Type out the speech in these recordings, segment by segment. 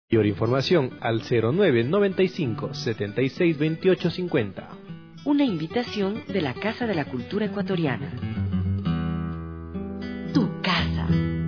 Mayor información al 0995 76 28 50. Una invitación de la Casa de la Cultura Ecuatoriana. Tu casa.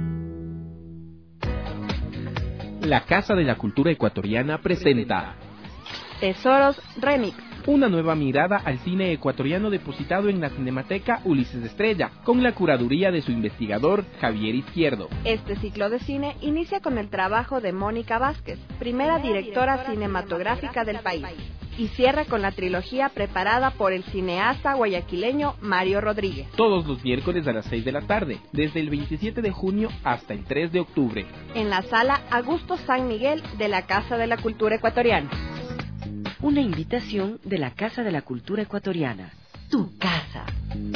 La Casa de la Cultura Ecuatoriana presenta Tesoros Remix. Una nueva mirada al cine ecuatoriano depositado en la Cinemateca Ulises Estrella, con la curaduría de su investigador Javier Izquierdo. Este ciclo de cine inicia con el trabajo de Mónica Vázquez, primera directora cinematográfica del país, y cierra con la trilogía preparada por el cineasta guayaquileño Mario Rodríguez. Todos los miércoles a las 6 de la tarde, desde el 27 de junio hasta el 3 de octubre. En la sala Augusto San Miguel de la Casa de la Cultura Ecuatoriana. Una invitación de la Casa de la Cultura Ecuatoriana. Tu casa.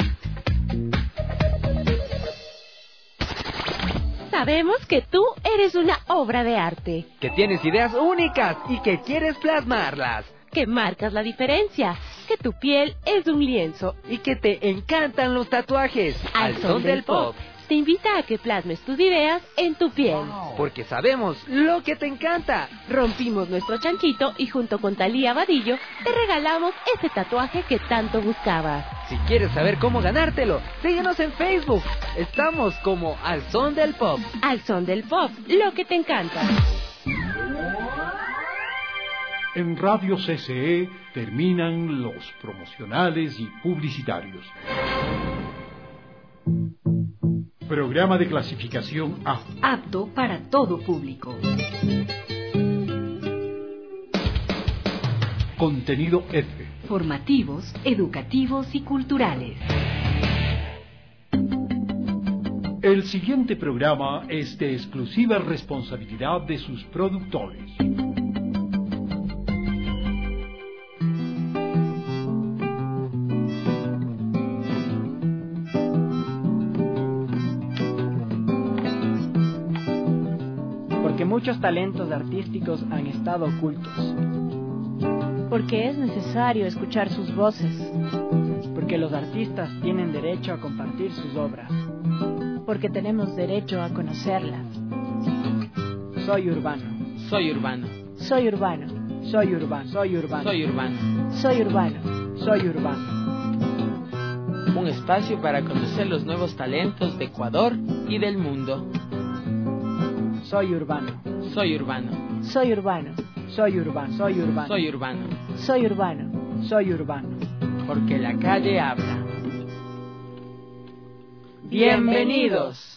Sabemos que tú eres una obra de arte. Que tienes ideas únicas y que quieres plasmarlas. Que marcas la diferencia. Que tu piel es un lienzo. Y que te encantan los tatuajes. Al son del pop. Te invita a que plasmes tus ideas en tu piel. Porque sabemos lo que te encanta. Rompimos nuestro chanchito y junto con Talía Vadillo te regalamos ese tatuaje que tanto buscabas. Si quieres saber cómo ganártelo, síguenos en Facebook. Estamos como Al Son del Pop. Al son del pop, lo que te encanta. En Radio CCE terminan los promocionales y publicitarios. Programa de clasificación A. Apto para todo público. Contenido F. Formativos, educativos y culturales. El siguiente programa es de exclusiva responsabilidad de sus productores. Muchos talentos artísticos han estado ocultos. Porque es necesario escuchar sus voces. Porque los artistas tienen derecho a compartir sus obras. Porque tenemos derecho a conocerlas. Soy urbano. Soy urbano. Soy urbano. Soy urbano. Soy urbano. Soy urbano. Soy urbano. Soy urbano. Un espacio para conocer los nuevos talentos de Ecuador y del mundo. Soy urbano. Soy urbano. Soy urbano. Soy urbano. Soy urbano. Soy urbano. Soy urbano. Soy urbano. Porque la calle habla. Bienvenidos.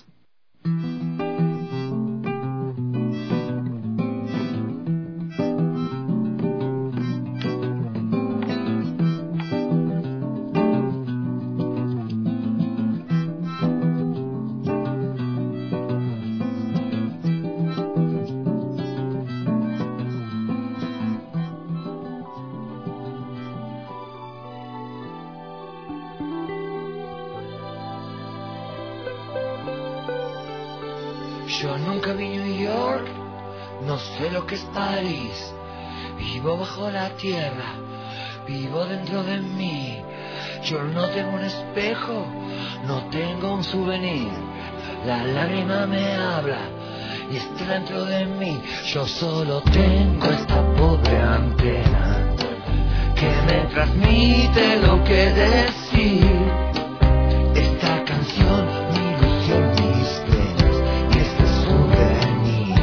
Yo nunca vi New York, no sé lo que es París. Vivo bajo la tierra, vivo dentro de mí. Yo no tengo un espejo, no tengo un souvenir. La lágrima me habla y está dentro de mí. Yo solo tengo esta pobre antena que me transmite lo que decir. Esta canción, mi ilusión, mis penas y este souvenir.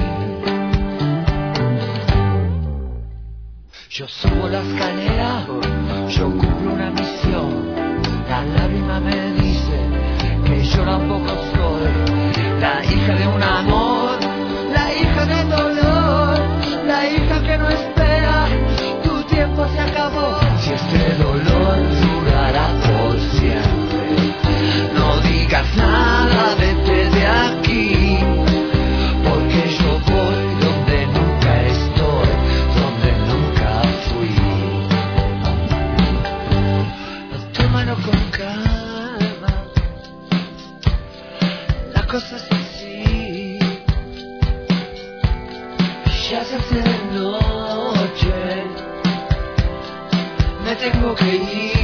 Yo subo la escalera, yo cumplo una misión. La lágrima me dice que yo tampoco soy la hija de un amor, la hija del dolor, la hija que no espera. Tu tiempo se acabó. Si este dolor durará por siempre, no digas nada, vete de aquí, porque yo voy donde nunca estoy, donde nunca fui. Tómalo con calma, la cosa es así. Ya se hace de noche, me tengo que ir.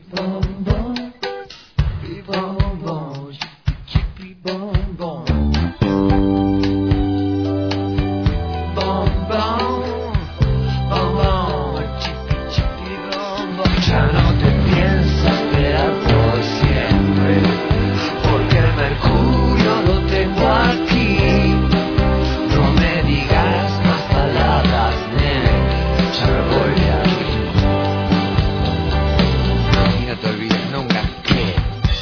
bom bom, chippy bom bom, chippy bom bom. Bom bom, bom bom, chippy bom bom. Ya no te pienso esperar por siempre, porque el mercurio lo tengo aquí. No me digas más palabras, nene, ya me voy de aquí. Y no te olvides nunca que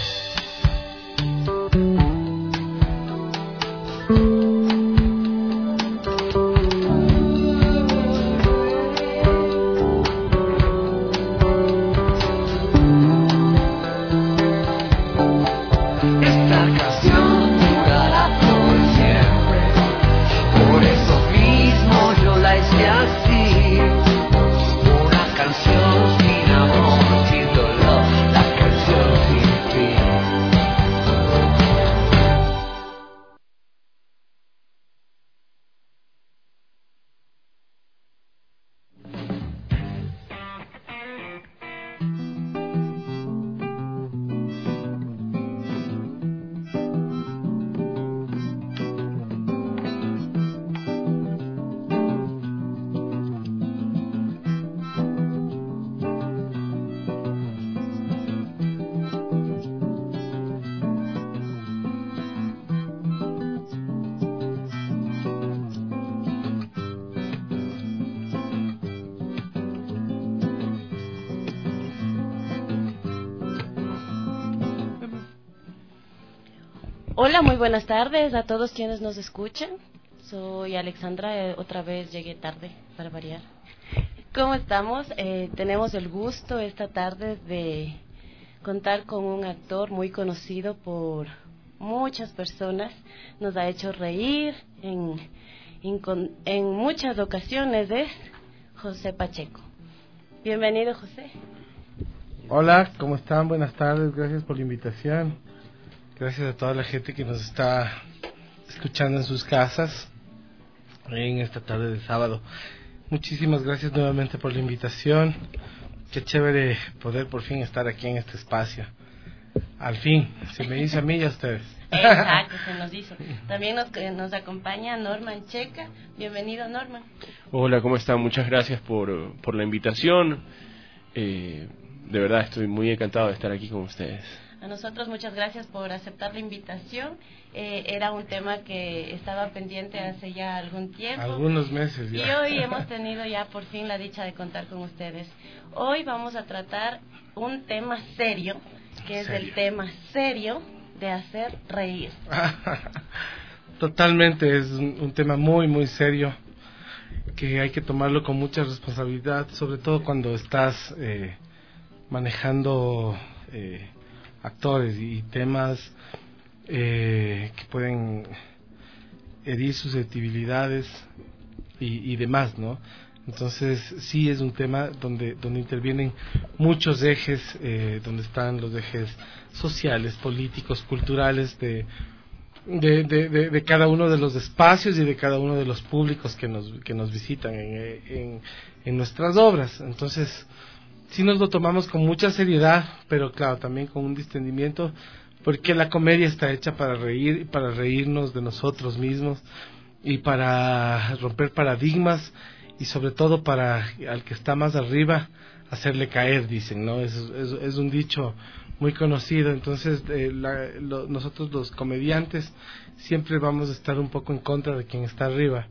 esta canción durará por siempre. Por eso mismo yo la hice así. Una canción sin amor, sin dolor, la canción sin fin. Hola, muy buenas tardes a todos quienes nos escuchan. Soy Alexandra, otra vez llegué tarde para variar. ¿Cómo estamos? Tenemos el gusto esta tarde de contar con un actor muy conocido por muchas personas. Nos ha hecho reír en muchas ocasiones, es José Pacheco. Bienvenido, José. Hola, ¿cómo están? Buenas tardes, gracias por la invitación. Gracias a toda la gente que nos está escuchando en sus casas en esta tarde de sábado. Muchísimas gracias nuevamente por la invitación. Qué chévere poder por fin estar aquí en este espacio. Al fin, se me dice a mí y a ustedes. Exacto, se nos hizo. También nos acompaña Norman Checa. Bienvenido, Norman. Hola, ¿cómo están? Muchas gracias por la invitación. De verdad estoy muy encantado de estar aquí con ustedes. A nosotros muchas gracias por aceptar la invitación. Era un tema que estaba pendiente hace ya algún tiempo. Algunos meses ya. Y hoy hemos tenido ya por fin la dicha de contar con ustedes. Hoy vamos a tratar un tema serio, que es el tema serio de hacer reír. Totalmente, es un tema muy, muy serio, que hay que tomarlo con mucha responsabilidad, sobre todo cuando estás manejando actores y temas que pueden herir susceptibilidades y demás, ¿no? Entonces sí es un tema donde intervienen muchos ejes, donde están los ejes sociales, políticos, culturales de cada uno de los espacios y de cada uno de los públicos que nos visitan en nuestras obras. Entonces sí nos lo tomamos con mucha seriedad, pero claro, también con un distendimiento, porque la comedia está hecha para reír, para reírnos de nosotros mismos y para romper paradigmas y sobre todo para al que está más arriba hacerle caer, dicen, ¿no? Es un dicho muy conocido. Entonces nosotros los comediantes siempre vamos a estar un poco en contra de quien está arriba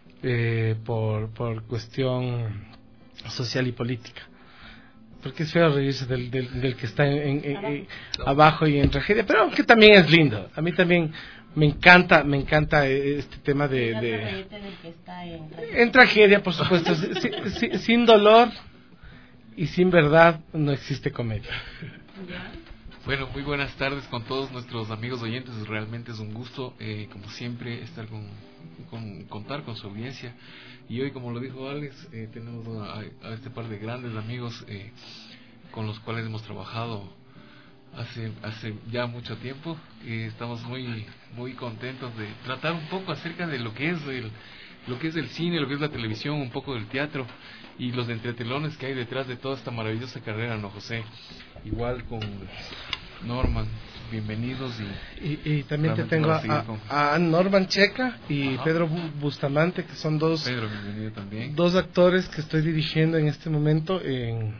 por cuestión social y política. Porque es feo reírse del que está abajo y en tragedia, pero que también es lindo. A mí también me encanta este tema de que está en tragedia, por supuesto. Sin dolor y sin verdad no existe comedia. Bueno, muy buenas tardes con todos nuestros amigos oyentes. Realmente es un gusto, como siempre, estar contar con su audiencia. Y hoy, como lo dijo Alex, tenemos a este par de grandes amigos con los cuales hemos trabajado hace ya mucho tiempo. Estamos muy contentos de tratar un poco acerca de lo que es el cine, lo que es la televisión, un poco del teatro. y los entretelones que hay detrás de toda esta maravillosa carrera, ¿no, José? Igual con Norman, bienvenidos. Y también te tengo a Norman Checa y Pedro Bustamante, que son Pedro, bienvenido también. dos actores que estoy dirigiendo en este momento en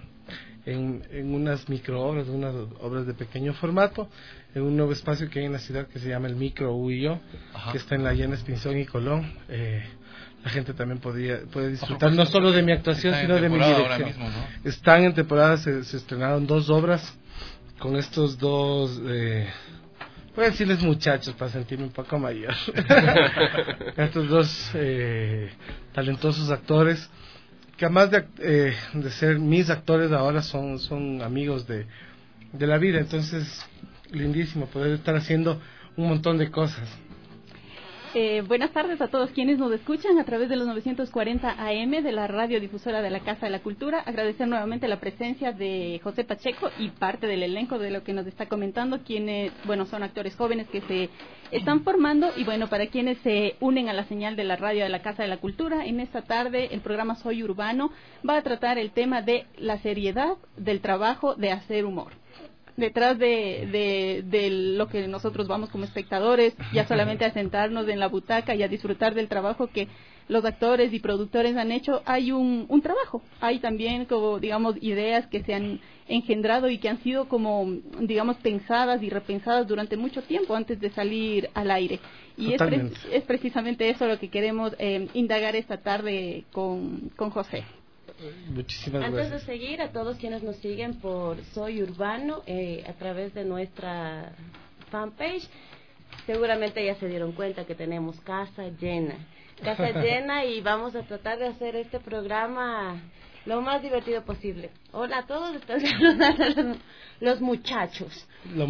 unas microobras, unas obras de pequeño formato, en un nuevo espacio que hay en la ciudad que se llama el Micro U y Yo, que está en la Llanes, Pinzón y Colón. La gente también puede disfrutar no solo de mi actuación, sino de mi dirección. Mismo, ¿no? Están en temporada, se estrenaron 2 obras con estos dos, voy a decirles muchachos para sentirme un poco mayor. Estos dos talentosos actores, que además de ser mis actores ahora son amigos de la vida. Entonces, lindísimo poder estar haciendo un montón de cosas. Buenas tardes a todos quienes nos escuchan a través de los 940 AM de la radiodifusora de la Casa de la Cultura. Agradecer nuevamente la presencia de José Pacheco y parte del elenco de lo que nos está comentando, quienes, son actores jóvenes que se están formando, y para quienes se unen a la señal de la radio de la Casa de la Cultura, en esta tarde el programa Soy Urbano va a tratar el tema de la seriedad del trabajo de hacer humor. Detrás de lo que nosotros vamos como espectadores, ya solamente a sentarnos en la butaca y a disfrutar del trabajo que los actores y productores han hecho, hay un trabajo, hay también como ideas que se han engendrado y que han sido como pensadas y repensadas durante mucho tiempo antes de salir al aire, y es precisamente eso lo que queremos indagar esta tarde con José. Muchísimas gracias. Antes de seguir, a todos quienes nos siguen por Soy Urbano a través de nuestra fanpage, seguramente ya se dieron cuenta que tenemos casa llena y vamos a tratar de hacer este programa lo más divertido posible. Hola a todos, los muchachos.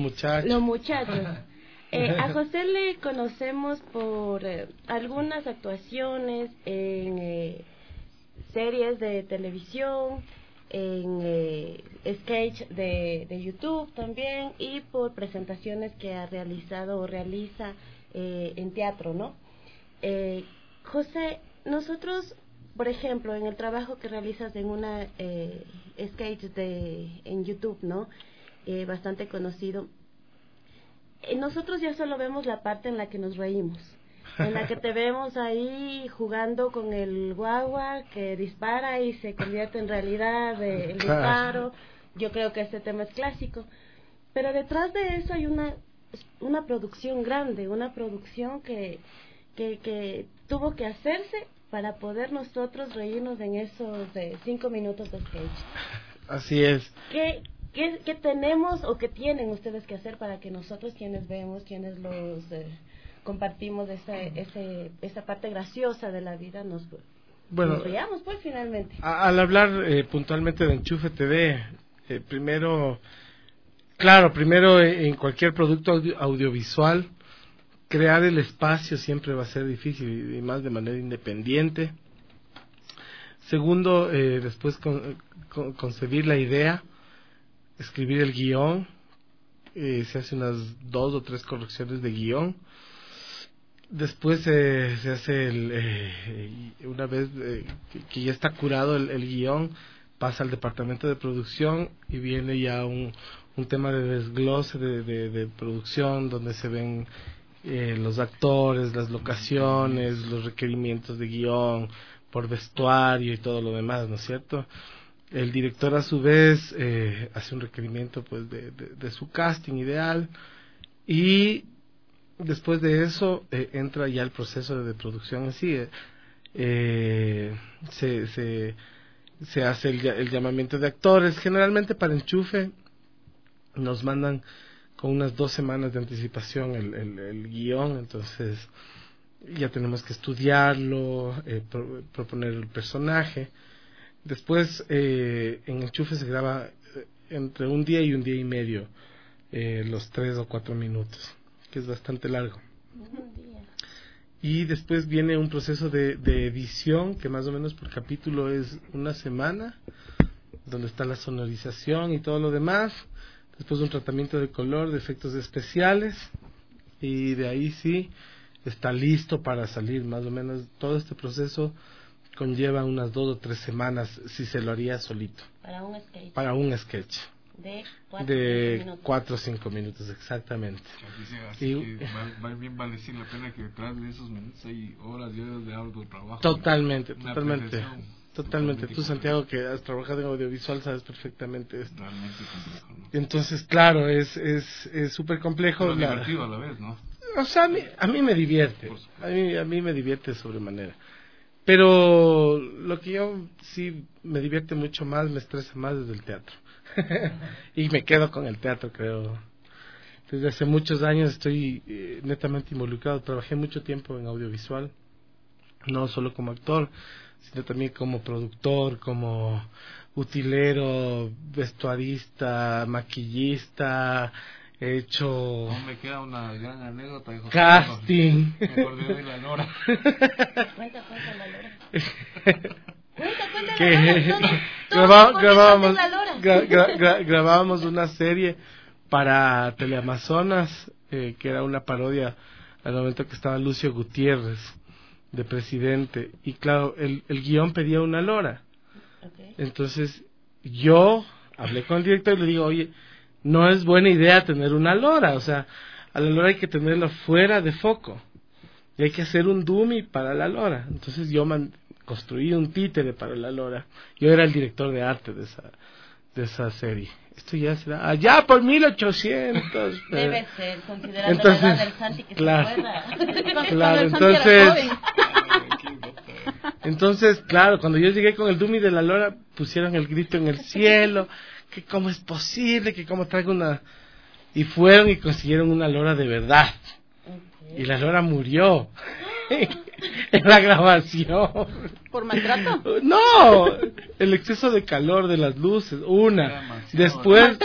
A José le conocemos por algunas actuaciones en series de televisión, en sketch de YouTube también, y por presentaciones que ha realizado o realiza en teatro, ¿no? José, nosotros, por ejemplo, en el trabajo que realizas en una sketch en YouTube, ¿no? Bastante conocido, nosotros ya solo vemos la parte en la que nos reímos, en la que te vemos ahí jugando con el guagua que dispara y se convierte en realidad el disparo. Yo creo que este tema es clásico, pero detrás de eso hay una producción grande, una producción que tuvo que hacerse para poder nosotros reírnos en esos 5 minutos de sketch. Así es. ¿Qué tenemos o qué tienen ustedes que hacer para que nosotros, quienes vemos, quienes los compartimos esa parte graciosa de la vida, nos riamos, pues, finalmente? Al hablar puntualmente de Enchufe TV, primero en cualquier producto audiovisual, crear el espacio siempre va a ser difícil, y más de manera independiente. Segundo, después concebir la idea, escribir el guión, se hace unas 2 o 3 correcciones de guión. Después se hace una vez que ya está curado el guión, pasa al departamento de producción y viene ya un tema de desglose de producción, donde se ven los actores, las locaciones, los requerimientos de guión por vestuario y todo lo demás, ¿no es cierto? El director a su vez hace un requerimiento pues de su casting ideal, y después de eso entra ya el proceso de producción en sí. Se hace el llamamiento de actores. Generalmente para Enchufe nos mandan con unas 2 semanas de anticipación el guión, entonces ya tenemos que estudiarlo, proponer el personaje. Después en Enchufe se graba entre un día y un día y medio, los 3 o 4 minutos, que es bastante largo. Y después viene un proceso de edición, que más o menos por capítulo es 1 semana, donde está la sonorización y todo lo demás. Después un tratamiento de color, de efectos especiales, y de ahí sí está listo para salir. Más o menos todo este proceso conlleva unas 2 o 3 semanas si se lo haría solito. Para un sketch. De 4 o 5 minutos, exactamente. Así que bien vale decir la pena que detrás de esos minutos hay horas y horas de arduo trabajo. Totalmente. Tú, Santiago, que has trabajado en audiovisual, sabes perfectamente esto. Realmente complejo, ¿no? Entonces, claro, es súper complejo. Pero divertido a la vez, ¿no? O sea, a mí me divierte. A mí me divierte de sobremanera. Pero lo que yo sí me divierte mucho más, me estresa más desde el teatro. Y me quedo con el teatro, creo. Desde hace muchos años estoy netamente involucrado. Trabajé mucho tiempo en audiovisual, no solo como actor, sino también como productor, como utilero, vestuarista, maquillista. He hecho... No me queda una gran anécdota de José casting. Me acordé de la Lora. Cuenta la Lora. Que grabábamos una serie para Teleamazonas, que era una parodia al momento que estaba Lucio Gutiérrez de presidente, y claro, el guión pedía una lora. Entonces yo hablé con el director y le digo, oye, no es buena idea tener una lora, o sea, a la lora hay que tenerla fuera de foco y hay que hacer un dummy para la lora. Entonces yo construí un títere para la lora. Yo era el director de arte de esa serie. Esto ya será allá por 1800. Debe ser, considerando la edad del Santi que claro, se pueda. Claro, entonces, claro, cuando yo llegué con el dummy de la lora, pusieron el grito en el cielo, que cómo es posible, que cómo traigo una... Y fueron y consiguieron una lora de verdad. Y la lora murió en la grabación. ¿Por maltrato? No, el exceso de calor de las luces, después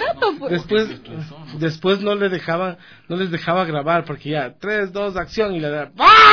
no les dejaba grabar, porque ya 3, 2, acción, y la lora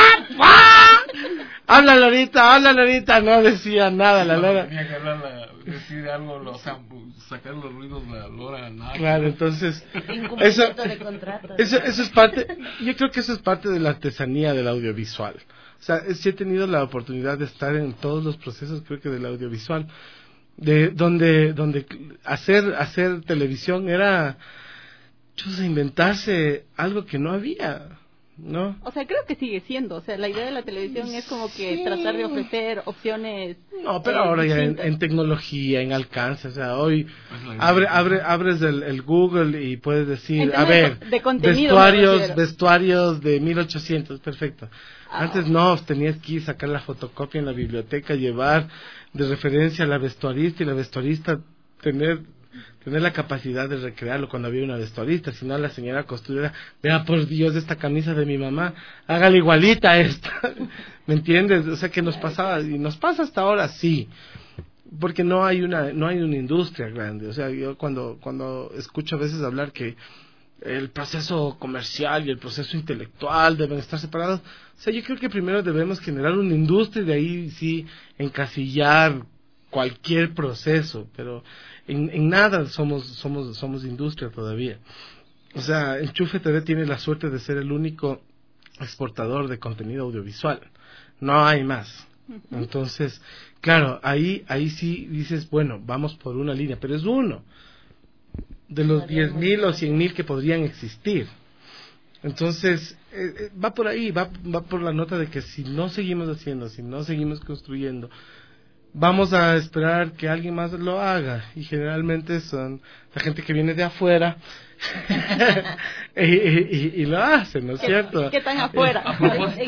habla Lorita, no decía nada la lora. Tenía que decir algo, o sea, sacar los ruidos de la lora. Nada. Claro, entonces eso es parte, yo creo que eso es parte de la artesanía del audiovisual. O sea, sí he tenido la oportunidad de estar en todos los procesos, creo que del audiovisual, donde hacer televisión era inventarse algo que no había, ¿no? O sea, creo que sigue siendo, o sea, la idea de la televisión es como que tratar de ofrecer opciones. No, pero ahora ya en tecnología, en alcance, o sea, hoy abres el Google y puedes decir, a ver, vestuarios de 1800, perfecto. Antes no, tenías que ir sacar la fotocopia en la biblioteca, llevar de referencia a la vestuarista y la vestuarista tener la capacidad de recrearlo cuando había una vestuarista, si no la señora costurera, vea por Dios esta camisa de mi mamá, hágale igualita a esta, ¿me entiendes? O sea que nos pasaba, y nos pasa hasta ahora, sí, porque no hay una industria grande. O sea, yo cuando escucho a veces hablar que el proceso comercial y el proceso intelectual deben estar separados, o sea, yo creo que primero debemos generar una industria y de ahí sí encasillar cualquier proceso, pero en nada somos industria todavía. O sea, Enchufe TV tiene la suerte de ser el único exportador de contenido audiovisual, no hay más. Entonces, claro, ahí sí dices, bueno, vamos por una línea, pero es uno de los 10,000 o 100,000 que podrían existir. Entonces, va por ahí, va por la nota de que si no seguimos haciendo, si no seguimos construyendo, vamos a esperar que alguien más lo haga, y generalmente son la gente que viene de afuera y lo hacen, ¿no es cierto? ¿Qué tan afuera?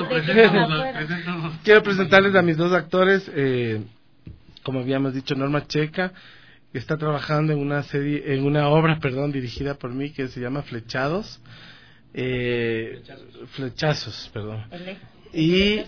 Quiero presentarles a mis dos actores, como habíamos dicho, Norma Checa, que está trabajando en una obra dirigida por mí, que se llama Flechazos, y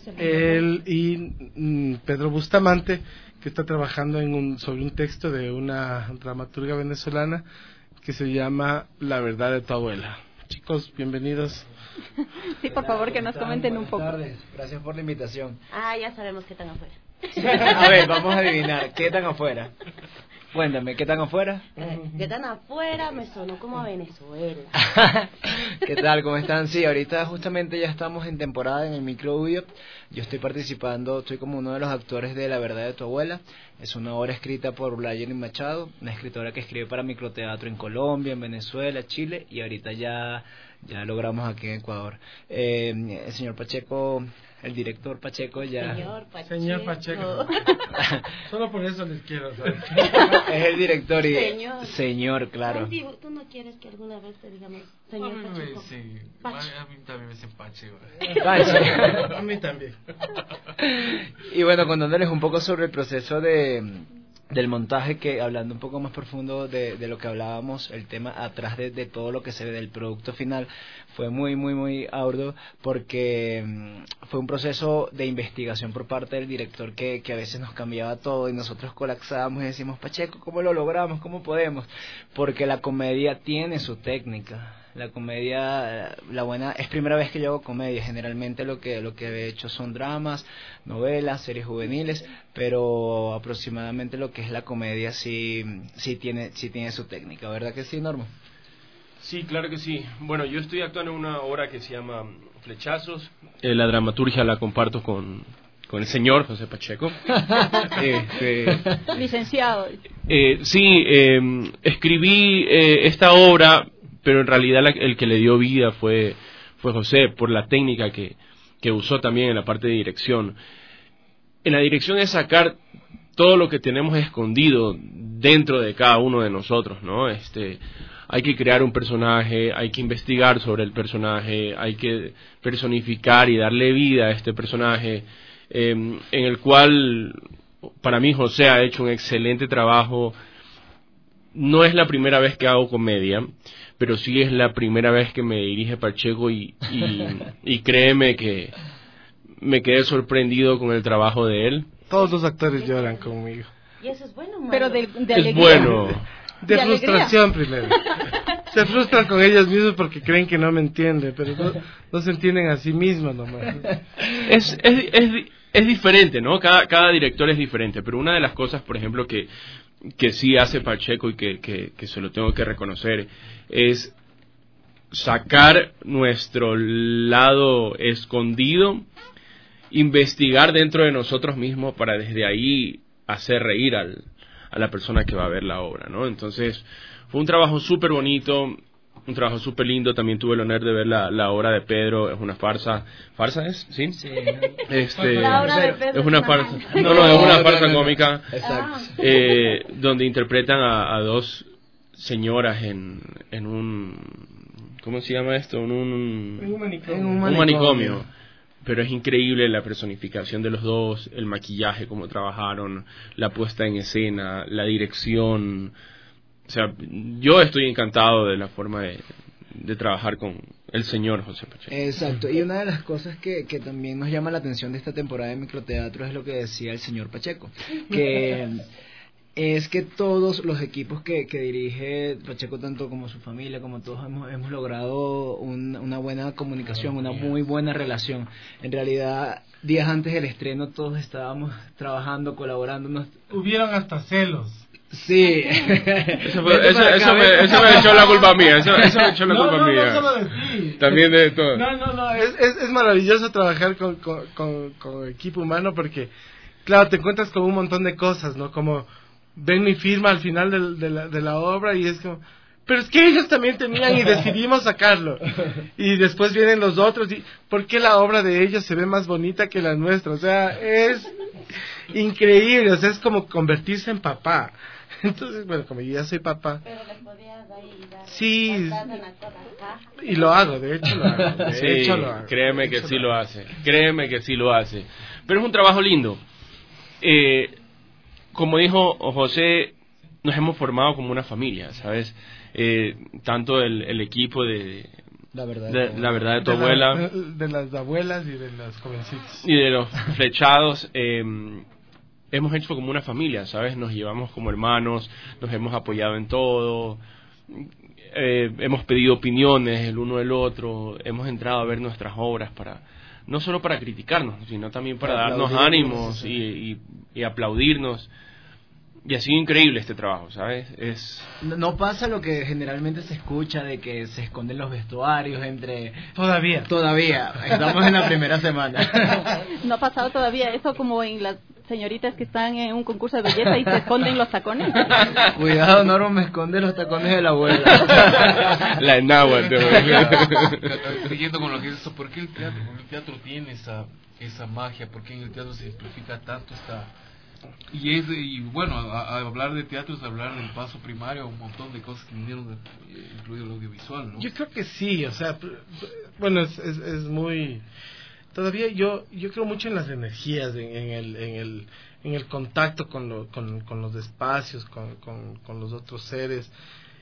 Pedro Bustamante, que está trabajando sobre un texto de una dramaturga venezolana que se llama La verdad de tu abuela. Chicos, bienvenidos. Sí, por favor, que nos comenten un poco. Buenas tardes, gracias por la invitación. Ya sabemos qué tan afuera. A ver, vamos a adivinar, ¿qué tan afuera? Cuéntame, ¿qué tan afuera? ¿Qué tan afuera? Me sonó como a Venezuela. ¿Qué tal? ¿Cómo están? Sí, ahorita justamente ya estamos en temporada en el Microbio. Yo estoy participando, estoy como uno de los actores de La verdad de tu abuela. Es una obra escrita por Blayeni Machado, una escritora que escribe para microteatro en Colombia, en Venezuela, Chile, y ahorita ya logramos aquí en Ecuador. El señor Pacheco, el director Pacheco ya... Señor Pacheco. Solo por eso les quiero, ¿sabes? Es el director y... Señor, claro. ¿Tú no quieres que alguna vez te digamos señor Pacheco? Sí, a mí también me dicen Pacheco. A mí también. Y bueno, contándoles un poco sobre el proceso del montaje, que hablando un poco más profundo de lo que hablábamos, el tema atrás de todo lo que se ve del producto final, fue muy arduo, porque fue un proceso de investigación por parte del director que a veces nos cambiaba todo y nosotros colapsábamos y decimos, Pacheco, ¿cómo lo logramos? ¿Cómo podemos? Porque la comedia tiene su técnica. La comedia, la buena, es primera vez que yo hago comedia. Generalmente lo que he hecho son dramas, novelas, series juveniles, pero aproximadamente lo que es la comedia sí tiene su técnica, ¿verdad que sí, Norma? Sí, claro que sí. Bueno, yo estoy actuando en una obra que se llama Flechazos. La dramaturgia la comparto con el señor José Pacheco. Licenciado. Sí, escribí esta obra, pero en realidad el que le dio vida fue José, por la técnica que usó también en la parte de dirección. En la dirección es sacar todo lo que tenemos escondido dentro de cada uno de nosotros, ¿no? Hay que crear un personaje, hay que investigar sobre el personaje, hay que personificar y darle vida a este personaje, en el cual, para mí, José ha hecho un excelente trabajo. No es la primera vez que hago comedia, pero sí es la primera vez que me dirige Pacheco y créeme que me quedé sorprendido con el trabajo de él. Todos los actores lloran conmigo. Y eso es bueno, pero de alegría. Es bueno. De frustración primero. Se frustran con ellos mismos porque creen que no me entienden, pero no se entienden a sí mismos nomás. Es diferente, ¿no? Cada director es diferente, pero una de las cosas, por ejemplo, que sí hace Pacheco y que se lo tengo que reconocer es sacar nuestro lado escondido, investigar dentro de nosotros mismos para desde ahí hacer reír a la persona que va a ver la obra, ¿no? Entonces fue un trabajo súper bonito, un trabajo súper lindo. También tuve el honor de ver la obra de Pedro. Es una farsa. ¿Farsa es? ¿Sí? Sí. La obra de Pedro es una farsa. No, es una farsa cómica. Exacto. Donde interpretan a dos señoras en un... ¿Cómo se llama esto? En un manicomio. Pero es increíble la personificación de los dos, el maquillaje, cómo trabajaron, la puesta en escena, la dirección. O sea, yo estoy encantado de la forma de trabajar con el señor José Pacheco. Exacto, y una de las cosas que también nos llama la atención de esta temporada de microteatro es lo que decía el señor Pacheco, que es que todos los equipos que dirige Pacheco, tanto como su familia, como todos, hemos logrado una buena comunicación, una muy buena relación. En realidad, días antes del estreno todos estábamos trabajando, colaborando. Hubieron hasta celos. Sí. Eso me echó la culpa mía. Eso me echó la culpa mía. No solo de ti. También de todo. No. Es maravilloso trabajar con equipo humano porque, claro, te encuentras con un montón de cosas, ¿no? Como ven mi firma al final de la obra y es como, pero es que ellos también tenían y decidimos sacarlo. Y después vienen los otros y ¿por qué la obra de ellos se ve más bonita que la nuestra? O sea, es increíble, o sea, es como convertirse en papá. Entonces, bueno, como yo ya soy papá. Pero le podías ahí dar. Sí. Y lo hago, de hecho lo hago. Sí, créeme que sí lo hace. Créeme que sí lo hace. Pero es un trabajo lindo. Como dijo José, nos hemos formado como una familia, ¿sabes? Tanto el equipo de La verdad de tu abuela. De las abuelas y de los jovencitos. Y de los flechados. Hemos hecho como una familia, ¿sabes? Nos llevamos como hermanos, nos hemos apoyado en todo, hemos pedido opiniones el uno del otro, hemos entrado a ver nuestras obras no solo para criticarnos, sino también para darnos ánimos y aplaudirnos. Y ha sido increíble este trabajo, ¿sabes? No pasa lo que generalmente se escucha de que se esconden los vestuarios entre... Todavía. Estamos en la primera semana. No ha pasado todavía eso como en las señoritas que están en un concurso de belleza y se esconden los tacones. Cuidado, Norma, me esconde los tacones de la abuela. La enagua. Siguiendo con lo que dices, ¿por qué el teatro tiene esa magia? ¿Por qué en el teatro se simplifica tanto esta... Y bueno, a hablar de teatro es hablar del paso primario, un montón de cosas que vinieron, incluido el audiovisual, ¿no? Yo creo que sí, o sea, bueno, es muy... Todavía yo creo mucho en las energías, en el contacto con los espacios, con los otros seres.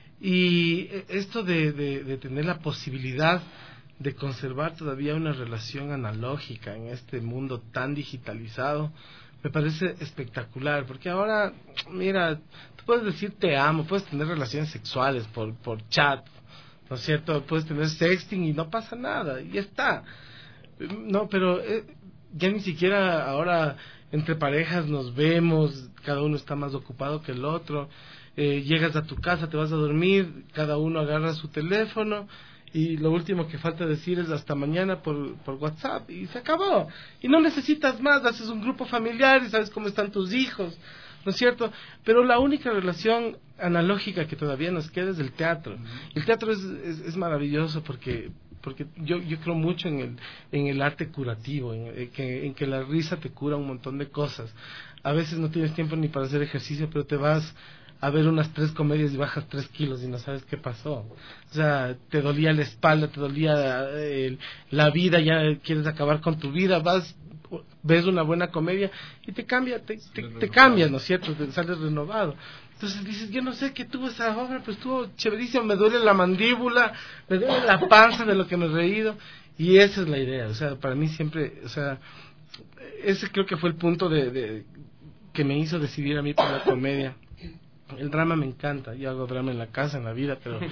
Y esto de tener la posibilidad de conservar todavía una relación analógica en este mundo tan digitalizado, me parece espectacular, porque ahora, mira, tú puedes decir te amo, puedes tener relaciones sexuales por chat, ¿no es cierto? Puedes tener sexting y no pasa nada, y ya está. No, pero ya ni siquiera ahora entre parejas nos vemos, cada uno está más ocupado que el otro, llegas a tu casa, te vas a dormir, cada uno agarra su teléfono, y lo último que falta decir es hasta mañana por WhatsApp y se acabó, y no necesitas más, haces un grupo familiar y sabes cómo están tus hijos, ¿no es cierto? Pero la única relación analógica que todavía nos queda es el teatro. El teatro es maravilloso porque yo creo mucho en el arte curativo, en que la risa te cura un montón de cosas. A veces no tienes tiempo ni para hacer ejercicio, pero te vas a ver unas 3 comedias y bajas 3 kilos y no sabes qué pasó. O sea, te dolía la espalda, te dolía la vida, ya quieres acabar con tu vida, ves una buena comedia y te cambia, te cambias, ¿no es cierto? Te sales renovado. Entonces dices, yo no sé qué tuvo esa obra, pero estuvo chéverísimo, me duele la mandíbula, me duele la panza de lo que me he reído, y esa es la idea. O sea, para mí siempre, o sea, ese creo que fue el punto de que me hizo decidir a mí por la comedia. El drama me encanta, yo hago drama en la casa, en la vida,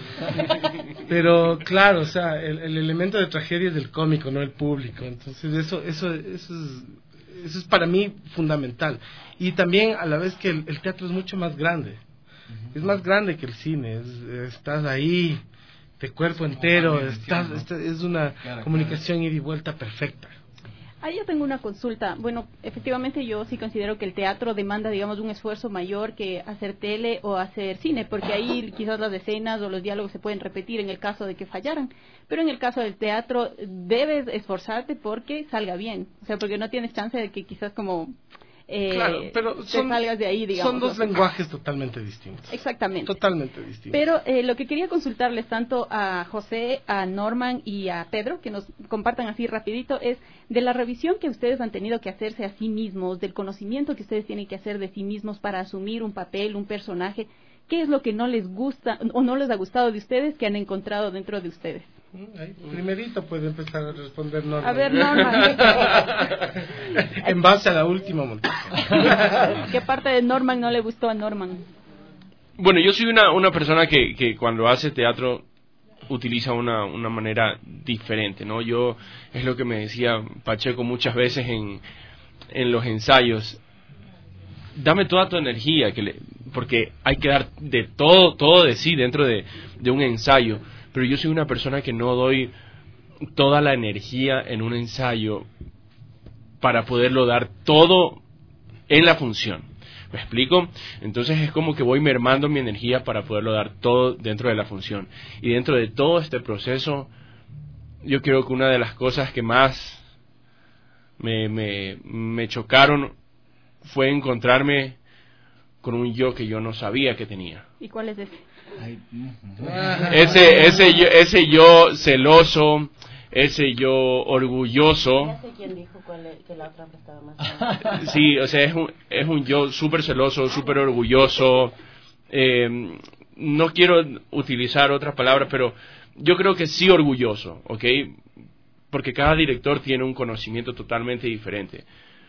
pero claro, o sea, el elemento de tragedia es del cómico, no el público. Entonces eso es para mí fundamental. Y también a la vez que el teatro es mucho más grande, es más grande que el cine, estás ahí de cuerpo entero, es una comunicación ida y vuelta perfecta. Ahí yo tengo una consulta. Bueno, efectivamente yo sí considero que el teatro demanda, digamos, un esfuerzo mayor que hacer tele o hacer cine, porque ahí quizás las escenas o los diálogos se pueden repetir en el caso de que fallaran. Pero en el caso del teatro debes esforzarte porque salga bien. O sea, porque no tienes chance de que quizás como... claro, pero salgas de ahí, digamos. Son dos lenguajes totalmente distintos. Exactamente. Totalmente distintos. Pero lo que quería consultarles tanto a José, a Norman y a Pedro, que nos compartan así rapidito, es de la revisión que ustedes han tenido que hacerse a sí mismos, del conocimiento que ustedes tienen que hacer de sí mismos para asumir un papel, un personaje. ¿Qué es lo que no les gusta o no les ha gustado de ustedes que han encontrado dentro de ustedes? Primerito puede empezar a responder Norman. A ver, Norman. En base a la última montaña. ¿Qué parte de Norman no le gustó a Norman? Bueno, yo soy una persona que cuando hace teatro utiliza una manera diferente, ¿no? Yo, es lo que me decía Pacheco muchas veces en los ensayos, dame toda tu energía, porque hay que dar de todo de sí dentro de un ensayo. Pero yo soy una persona que no doy toda la energía en un ensayo para poderlo dar todo en la función. ¿Me explico? Entonces es como que voy mermando mi energía para poderlo dar todo dentro de la función. Y dentro de todo este proceso, yo creo que una de las cosas que más me chocaron fue encontrarme con un yo que yo no sabía que tenía. ¿Y cuál es ese? Ese yo celoso, ese yo orgulloso. Ya sé quién dijo que la otra estaba más. Sí, o sea, es un yo súper celoso, súper orgulloso. No quiero utilizar otras palabras, pero yo creo que sí orgulloso, ¿ok? Porque cada director tiene un conocimiento totalmente diferente.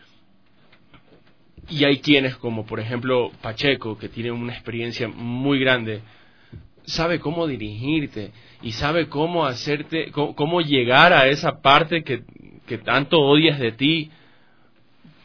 Y hay quienes, como por ejemplo Pacheco, que tiene una experiencia muy grande, sabe cómo dirigirte y sabe cómo cómo llegar a esa parte que tanto odias de ti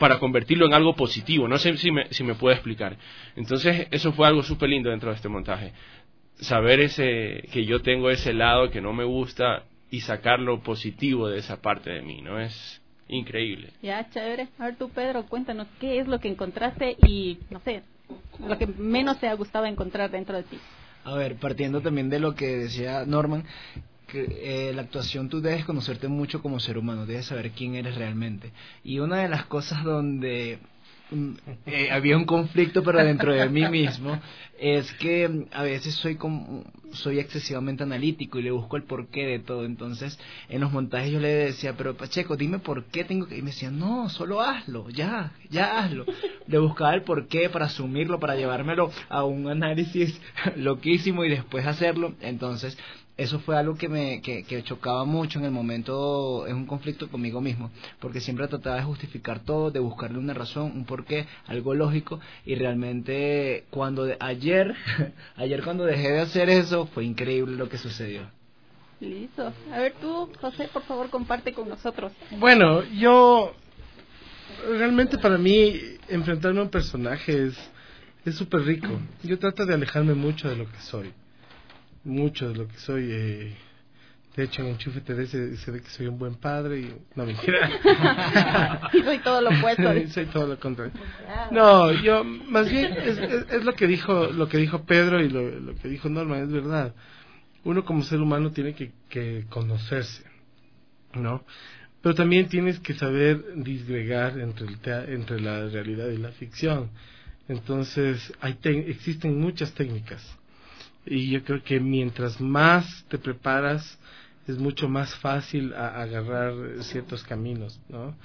para convertirlo en algo positivo. No sé si me puedo explicar. Entonces, eso fue algo súper lindo dentro de este montaje. Saber que yo tengo ese lado que no me gusta y sacar lo positivo de esa parte de mí, ¿no? Es increíble. Ya, chévere. A ver tú, Pedro, cuéntanos qué es lo que encontraste y, no sé, lo que menos te ha gustado encontrar dentro de ti. A ver, partiendo también de lo que decía Norman, que la actuación tú debes conocerte mucho como ser humano, debes saber quién eres realmente. Y una de las cosas donde había un conflicto pero dentro de mí mismo es que a veces soy excesivamente analítico y le busco el porqué de todo. Entonces en los montajes yo le decía, pero Pacheco, dime por qué tengo que, y me decía, no, solo hazlo, ya hazlo. Le buscaba el porqué para asumirlo, para llevármelo a un análisis loquísimo y después hacerlo. Entonces eso fue algo que chocaba mucho en el momento, es un conflicto conmigo mismo, porque siempre trataba de justificar todo, de buscarle una razón, un porqué, algo lógico, y realmente ayer cuando dejé de hacer eso, fue increíble lo que sucedió. Listo. A ver tú, José, por favor, comparte con nosotros. Bueno, yo realmente para mí enfrentarme a un personaje es súper rico. Yo trato de alejarme mucho de lo que soy. Mucho de lo que soy. De hecho, en Enchufe TV se ve que soy un buen padre y no, mentira. Y soy todo lo opuesto. Soy todo lo contrario. No, yo más bien es lo que dijo Pedro y lo que dijo Norma, es verdad. Uno como ser humano tiene que conocerse, ¿no? Pero también tienes que saber disgregar entre la realidad y la ficción. Entonces existen muchas técnicas. Y yo creo que mientras más te preparas, es mucho más fácil agarrar ciertos caminos, ¿no?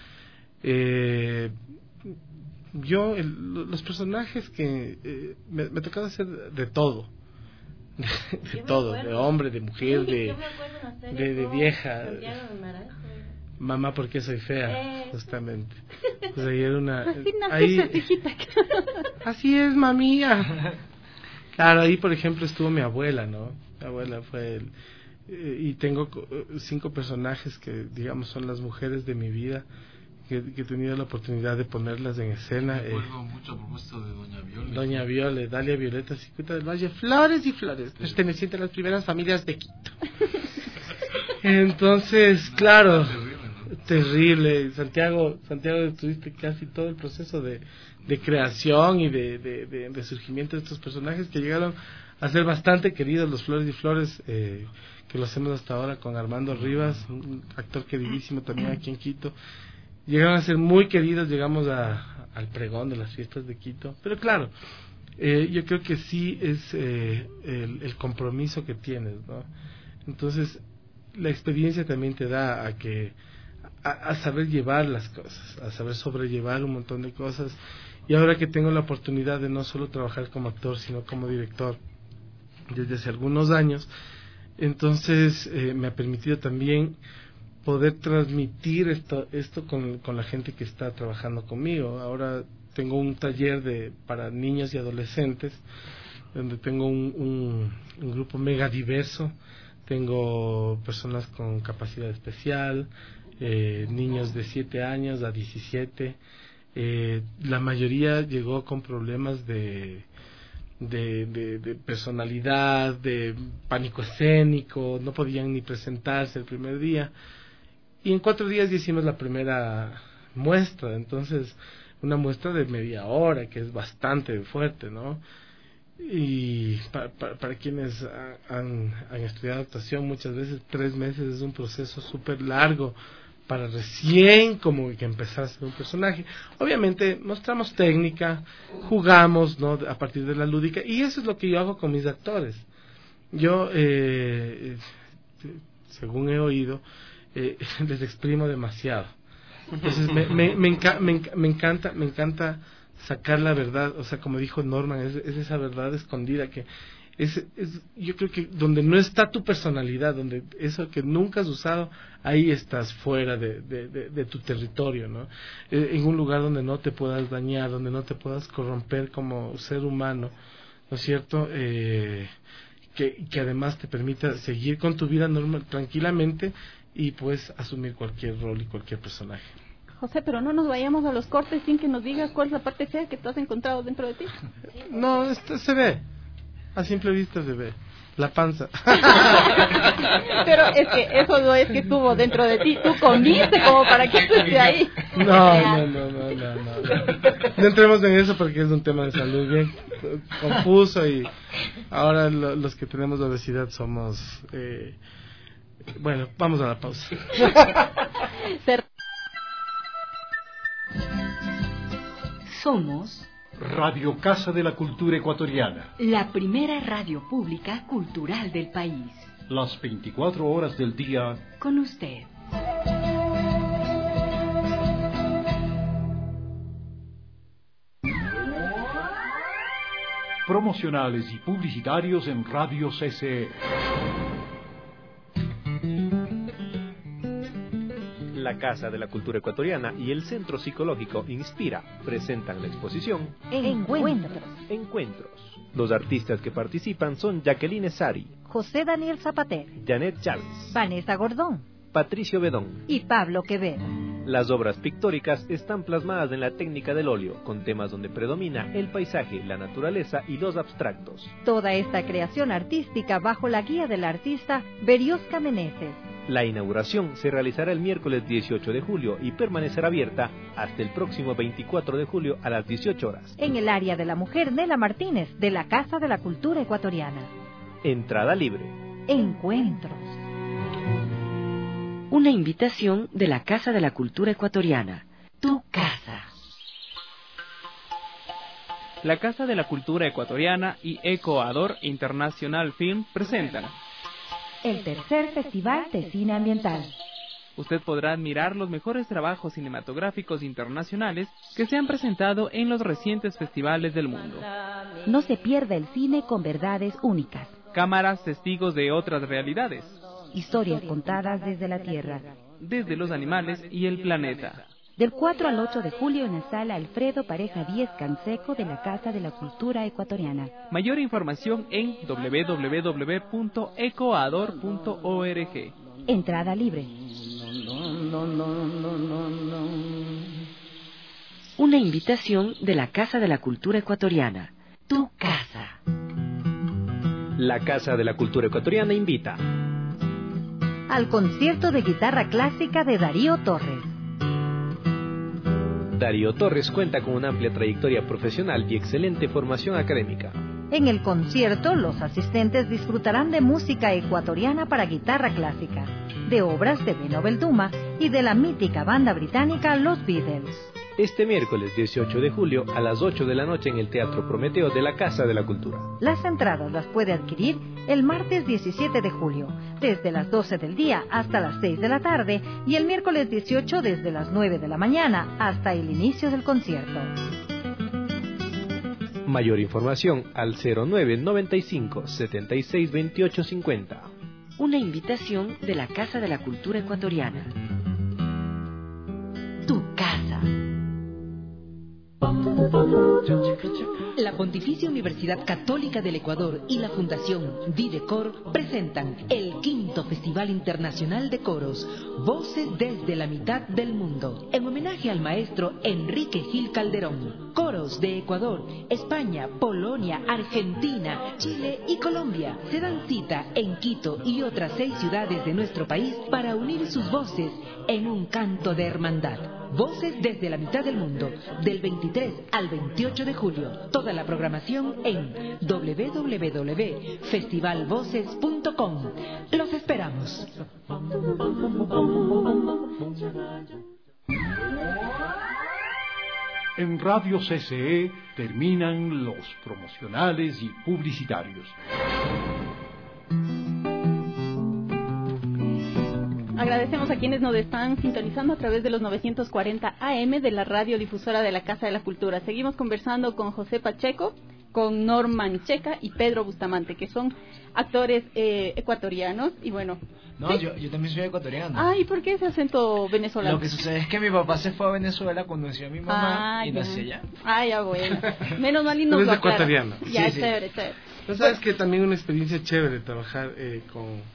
Los personajes que me tocaba hacer de todo, de todo, de hombre, de mujer, de vieja. Mamá, porque soy fea, justamente. Pues ahí era una. Así es, mamía. Claro, ahí por ejemplo estuvo mi abuela, ¿no? Mi abuela fue y tengo 5 personajes que digamos son las mujeres de mi vida, que he tenido la oportunidad de ponerlas en escena. Me acuerdo mucho a propósito de Doña Viole. Doña Viole, Dalia Violeta Cicuta del Valle, Flores y Flores, perteneciente a las primeras familias de Quito. Entonces, claro, terrible. Santiago, tuviste casi todo el proceso de creación y de surgimiento de estos personajes que llegaron a ser bastante queridos, los Flores y Flores, que lo hacemos hasta ahora con Armando Rivas, un actor queridísimo también aquí en Quito. Llegaron a ser muy queridos, llegamos al pregón de las fiestas de Quito. Pero claro, yo creo que sí es el compromiso que tienes, ¿no? Entonces, la experiencia también te da a saber llevar las cosas, a saber sobrellevar un montón de cosas. Y ahora que tengo la oportunidad de no solo trabajar como actor, sino como director desde hace algunos años, entonces me ha permitido también poder transmitir esto con la gente que está trabajando conmigo. Ahora tengo un taller para niños y adolescentes, donde tengo un grupo mega diverso. Tengo personas con capacidad especial, niños de 7 años a 17. La mayoría llegó con problemas de personalidad, de pánico escénico, no podían ni presentarse el primer día. Y en 4 días hicimos la primera muestra, entonces una muestra de media hora, que es bastante fuerte, ¿no? Y para quienes han estudiado actuación, muchas veces 3 meses es un proceso súper largo para recién como que empezar a hacer un personaje. Obviamente mostramos técnica, jugamos, ¿no?, a partir de la lúdica, y eso es lo que yo hago con mis actores. Yo, según he oído, les exprimo demasiado. Entonces me encanta sacar la verdad, o sea, como dijo Norman, es esa verdad escondida que yo creo que donde no está tu personalidad, donde eso que nunca has usado, ahí estás fuera de tu territorio, ¿no? En un lugar donde no te puedas dañar, donde no te puedas corromper como ser humano, ¿no es cierto? Que además te permita seguir con tu vida normal, tranquilamente, y pues asumir cualquier rol y cualquier personaje. José, pero no nos vayamos a los cortes sin que nos digas cuál es la parte fea que tú has encontrado dentro de ti. No, esto se ve. A simple vista se ve. La panza. Pero es que eso no es que estuvo dentro de ti. Tú comiste como para que esté ahí. No. No entremos en eso porque es un tema de salud bien confuso y ahora los que tenemos obesidad somos... Bueno, vamos a la pausa. Somos Radio Casa de la Cultura Ecuatoriana. la primera radio pública cultural del país. Las 24 horas del día. Con usted. Promocionales y publicitarios en Radio CCE. La Casa de la Cultura Ecuatoriana y el Centro Psicológico Inspira presentan la exposición Encuentros. Los artistas que participan son Jacqueline Sari, José Daniel Zapater, Janet Chávez, Vanessa Gordón Patricio Bedón. y Pablo Quevedo. Las obras pictóricas están plasmadas en la técnica del óleo, con temas donde predomina el paisaje, la naturaleza y los abstractos. Toda esta creación artística bajo la guía del artista Berioska Meneses. La inauguración se realizará el miércoles 18 de julio y permanecerá abierta hasta el próximo 24 de julio a las 18 horas. En el área de la mujer Nela Martínez, de la Casa de la Cultura Ecuatoriana. Entrada libre. Encuentros. Una invitación de la Casa de la Cultura Ecuatoriana. Tu casa. La Casa de la Cultura Ecuatoriana y Ecuador International Film presentan El tercer Festival de Cine Ambiental. Usted podrá admirar los mejores trabajos cinematográficos internacionales que se han presentado en los recientes festivales del mundo. No se pierda el cine con verdades únicas. Cámaras testigos de otras realidades. Historias contadas desde la Tierra. Desde los animales y el planeta. Del 4 al 8 de julio en la sala Alfredo Pareja Díez Canseco de la Casa de la Cultura Ecuatoriana. Mayor información en www.ecuador.org. Entrada libre. Una invitación de la Casa de la Cultura Ecuatoriana. Tu casa. La Casa de la Cultura Ecuatoriana invita al concierto de guitarra clásica de Darío Torres. Darío Torres cuenta con una amplia trayectoria profesional y excelente formación académica. En el concierto, los asistentes disfrutarán de música ecuatoriana para guitarra clásica, de obras de Beno Belduma y de la mítica banda británica Los Beatles. Este miércoles 18 de julio a las 8 de la noche en el Teatro Prometeo de la Casa de la Cultura. Las entradas las puede adquirir el martes 17 de julio, desde las 12 del día hasta las 6 de la tarde, y el miércoles 18 desde las 9 de la mañana hasta el inicio del concierto. Mayor información al 0995 76 28 50. Una invitación de la Casa de la Cultura Ecuatoriana. Tu casa. La Pontificia Universidad Católica del Ecuador y la Fundación Videcor presentan el 5º Festival Internacional de Coros, Voces desde la Mitad del Mundo, en homenaje al maestro Enrique Gil Calderón. Coros de Ecuador, España, Polonia, Argentina, Chile y Colombia se dan cita en Quito y otras 6 ciudades de nuestro país para unir sus voces en un canto de hermandad. Voces desde la mitad del mundo, del 23 al 28 de julio. Toda la programación en www.festivalvoces.com. Los esperamos. En Radio CCE terminan los promocionales y publicitarios. Agradecemos a quienes nos están sintonizando a través de los 940 AM de la radiodifusora de la Casa de la Cultura. Seguimos conversando con José Pacheco, con Norman Checa y Pedro Bustamante, que son actores ecuatorianos. Y bueno... No, ¿sí? yo también soy ecuatoriano. Ah, ¿y por qué ese acento venezolano? Lo que sucede es que mi papá se fue a Venezuela, conoció a mi mamá y nací allá. Ah, ya bueno. Menos mal y nos lo ecuatoriano. Ya, sí, chévere, chévere. Pero sabes que también una experiencia chévere trabajar con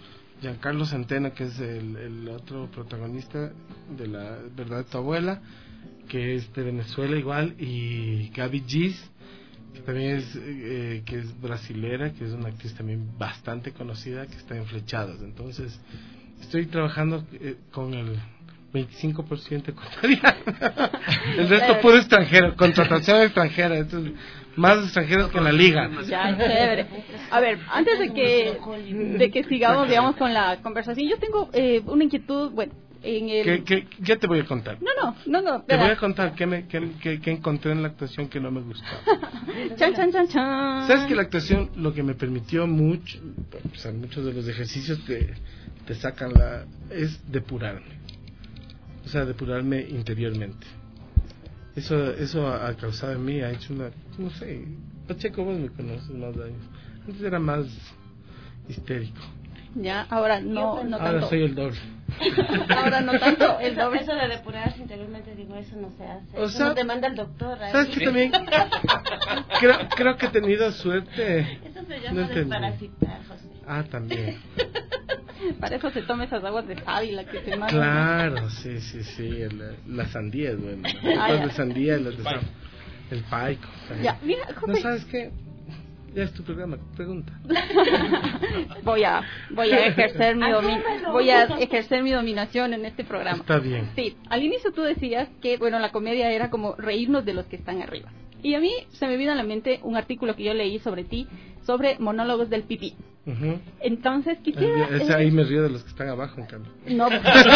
Giancarlo Centeno, que es el otro protagonista de La verdad de tu abuela, que es de Venezuela igual, y Gaby Giz, que también es que es brasilera, que es una actriz también bastante conocida, que está en Flechados. Entonces estoy trabajando con el 25% ecuatoriano, el resto puro extranjero, contratación extranjera. Esto es más extranjeros que en la liga. Ya, chévere. A ver, antes de que sigamos, digamos, con la conversación, yo tengo una inquietud, bueno, en el... ¿Qué ya te voy a contar? No. Te voy a contar qué encontré en la actuación que no me gustó. Chan. ¿Sabes que la actuación lo que me permitió mucho, o sea, muchos de los ejercicios que te sacan es depurarme? O sea, depurarme interiormente. Eso ha causado en mí, ha hecho una, no sé, Pacheco, vos me conoces más de años. Antes era más histérico. Ya, ahora no tanto. Ahora soy el doble. Ahora no tanto el doble. Eso de depurarse interiormente, digo, eso no se hace. O sea, no te manda el doctor. ¿Sabes que también? creo que he tenido suerte. Eso se llama desparasitar, José. Ah, también. Para eso se toma esas aguas de sábila que se mandan. Claro, sí. La sandía es buena. Las de sandía, las de el paico. Ya, mira, José. ¿No sabes qué? Ya es tu programa, pregunta. voy a ejercer mi dominación en este programa. Está bien. Sí, al inicio tú decías que, bueno, la comedia era como reírnos de los que están arriba. Y a mí se me vino a la mente un artículo que yo leí sobre ti, sobre monólogos del pipí. Uh-huh. Entonces quisiera... ahí me río de los que están abajo, en cambio. No,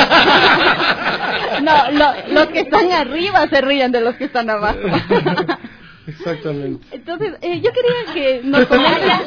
los que están arriba se ríen de los que están abajo. Exactamente. Entonces, yo quería que nos comentes,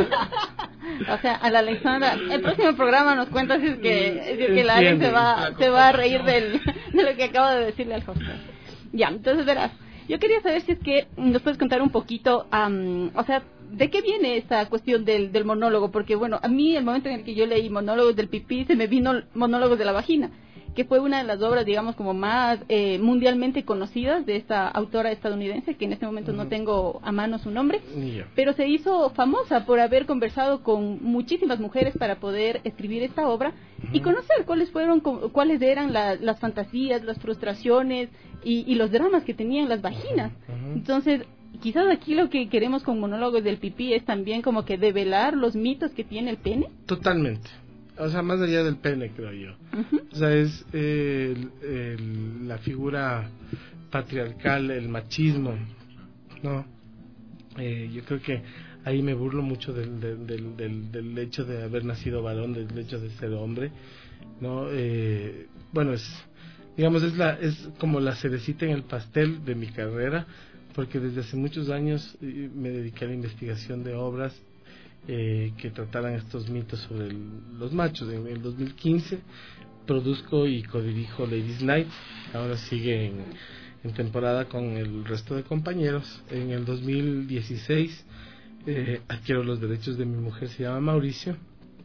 o sea, a la Alexandra, el próximo programa nos cuenta si es que la Alex se va a reír de lo que acaba de decirle al José. Ya, entonces verás, yo quería saber si es que nos puedes contar un poquito, o sea, ¿de qué viene esta cuestión del monólogo? Porque, bueno, a mí el momento en el que yo leí monólogos del pipí, se me vino monólogos de la vagina, que fue una de las obras, digamos, como más mundialmente conocidas de esta autora estadounidense, que en este momento no tengo a mano su nombre, pero se hizo famosa por haber conversado con muchísimas mujeres para poder escribir esta obra y conocer cuáles eran las fantasías, las frustraciones y los dramas que tenían las vaginas. Entonces, quizás aquí lo que queremos con monólogos del pipí es también como que develar los mitos que tiene el pene. Totalmente. O sea, más allá del pene, creo yo. O sea, es la figura patriarcal, el machismo, ¿no? Yo creo que ahí me burlo mucho del hecho de haber nacido varón, del hecho de ser hombre, ¿no? Bueno, digamos, es como la cerecita en el pastel de mi carrera, porque desde hace muchos años me dediqué a la investigación de obras que trataran estos mitos sobre los machos. En el 2015 produzco y codirijo Ladies Night, ahora sigue en temporada con el resto de compañeros. En el 2016 adquiero los derechos de Mi mujer se llama Mauricio,